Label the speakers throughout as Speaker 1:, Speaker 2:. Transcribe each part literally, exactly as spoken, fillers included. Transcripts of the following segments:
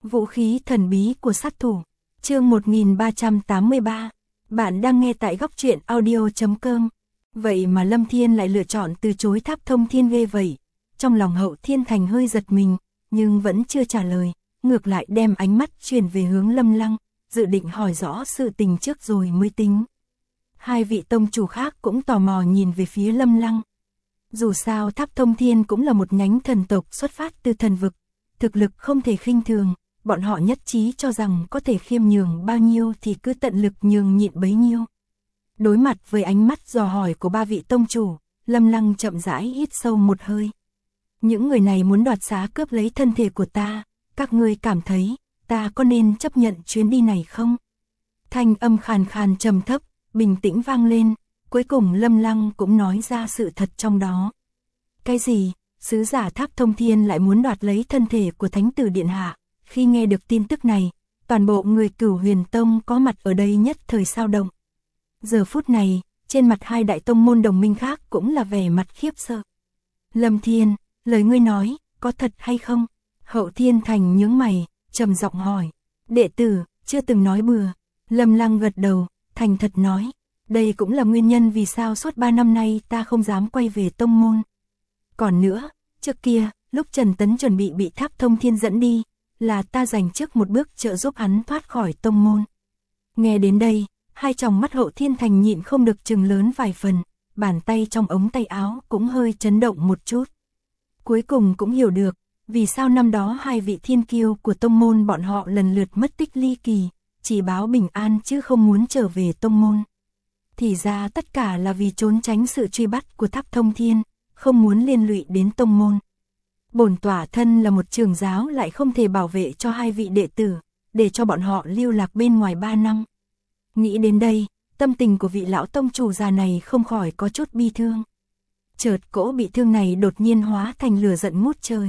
Speaker 1: Vũ khí thần bí của sát thủ. Chương một nghìn ba trăm tám mươi ba. Bạn đang nghe tại góc truyện audio chấm com. Vậy mà Lâm Thiên lại lựa chọn từ chối Tháp Thông Thiên ghê vậy. Trong lòng Hậu Thiên Thành hơi giật mình, nhưng vẫn chưa trả lời, ngược lại đem ánh mắt chuyển về hướng Lâm Lăng, dự định hỏi rõ sự tình trước rồi mới tính. Hai vị tông chủ khác cũng tò mò nhìn về phía Lâm Lăng. Dù sao Tháp Thông Thiên cũng là một nhánh thần tộc xuất phát từ thần vực, thực lực không thể khinh thường, bọn họ nhất trí cho rằng có thể khiêm nhường bao nhiêu thì cứ tận lực nhường nhịn bấy nhiêu. Đối mặt với ánh mắt dò hỏi của ba vị tông chủ, Lâm Lăng chậm rãi hít sâu một hơi. Những người này muốn đoạt xá cướp lấy thân thể của ta, các ngươi cảm thấy ta có nên chấp nhận chuyến đi này không? Thanh âm khàn khàn trầm thấp, bình tĩnh vang lên, cuối cùng Lâm Lăng cũng nói ra sự thật trong đó. Cái gì? Sứ giả Tháp Thông Thiên lại muốn đoạt lấy thân thể của Thánh tử Điện Hạ? Khi nghe được tin tức này, toàn bộ người Cửu Huyền Tông có mặt ở đây nhất thời sao động. Giờ phút này, trên mặt hai đại tông môn đồng minh khác cũng là vẻ mặt khiếp sợ. Lâm Thiên, lời ngươi nói, có thật hay không? Hậu Thiên Thành nhướng mày, trầm giọng hỏi. Đệ tử, chưa từng nói bừa. Lâm Lăng gật đầu, thành thật nói. Đây cũng là nguyên nhân vì sao suốt ba năm nay ta không dám quay về tông môn. Còn nữa, trước kia, lúc Trần Tấn chuẩn bị bị Tháp Thông Thiên dẫn đi, là ta dành trước một bước trợ giúp hắn thoát khỏi tông môn. Nghe đến đây, hai tròng mắt Hậu Thiên Thành nhịn không được trừng lớn vài phần, bàn tay trong ống tay áo cũng hơi chấn động một chút. Cuối cùng cũng hiểu được, vì sao năm đó hai vị thiên kiêu của tông môn bọn họ lần lượt mất tích ly kỳ, chỉ báo bình an chứ không muốn trở về tông môn. Thì ra tất cả là vì trốn tránh sự truy bắt của Tháp Thông Thiên, không muốn liên lụy đến tông môn. Bổn tỏa thân là một trưởng giáo lại không thể bảo vệ cho hai vị đệ tử, để cho bọn họ lưu lạc bên ngoài ba năm. Nghĩ đến đây, tâm tình của vị lão tông chủ già này không khỏi có chút bi thương. Chợt cỗ bị thương này đột nhiên hóa thành lửa giận ngút trời.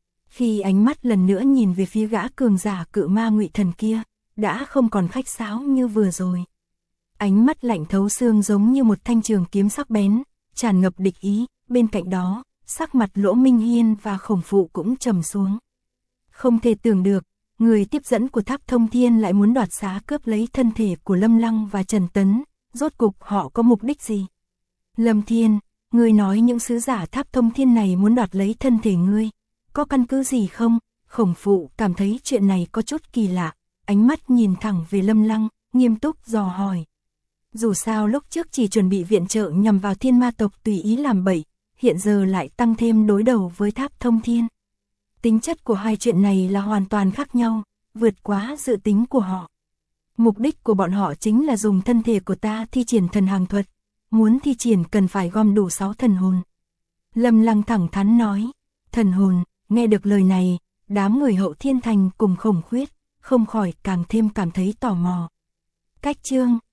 Speaker 1: Khi ánh mắt lần nữa nhìn về phía gã cường giả Cự Ma Ngụy Thần kia, đã không còn khách sáo như vừa rồi. Ánh mắt lạnh thấu xương giống như một thanh trường kiếm sắc bén, tràn ngập địch ý, bên cạnh đó, sắc mặt Lỗ Minh Hiên và Khổng Phụ cũng trầm xuống. Không thể tưởng được, người tiếp dẫn của Tháp Thông Thiên lại muốn đoạt xá cướp lấy thân thể của Lâm Lăng và Trần Tấn, rốt cục họ có mục đích gì? Lâm Thiên, ngươi nói những sứ giả Tháp Thông Thiên này muốn đoạt lấy thân thể ngươi, có căn cứ gì không? Khổng Phụ cảm thấy chuyện này có chút kỳ lạ, ánh mắt nhìn thẳng về Lâm Lăng, nghiêm túc dò hỏi. Dù sao lúc trước chỉ chuẩn bị viện trợ nhằm vào Thiên Ma tộc tùy ý làm bậy, hiện giờ lại tăng thêm đối đầu với Tháp Thông Thiên. Tính chất của hai chuyện này là hoàn toàn khác nhau, vượt quá dự tính của họ. Mục đích của bọn họ chính là dùng thân thể của ta thi triển thần hàng thuật, muốn thi triển cần phải gom đủ sáu thần hồn. Lâm Lăng thẳng thắn nói, thần hồn, nghe được lời này, đám người Hậu Thiên Thành cùng Khổng Khuyết, không khỏi càng thêm cảm thấy tò mò. Cách chương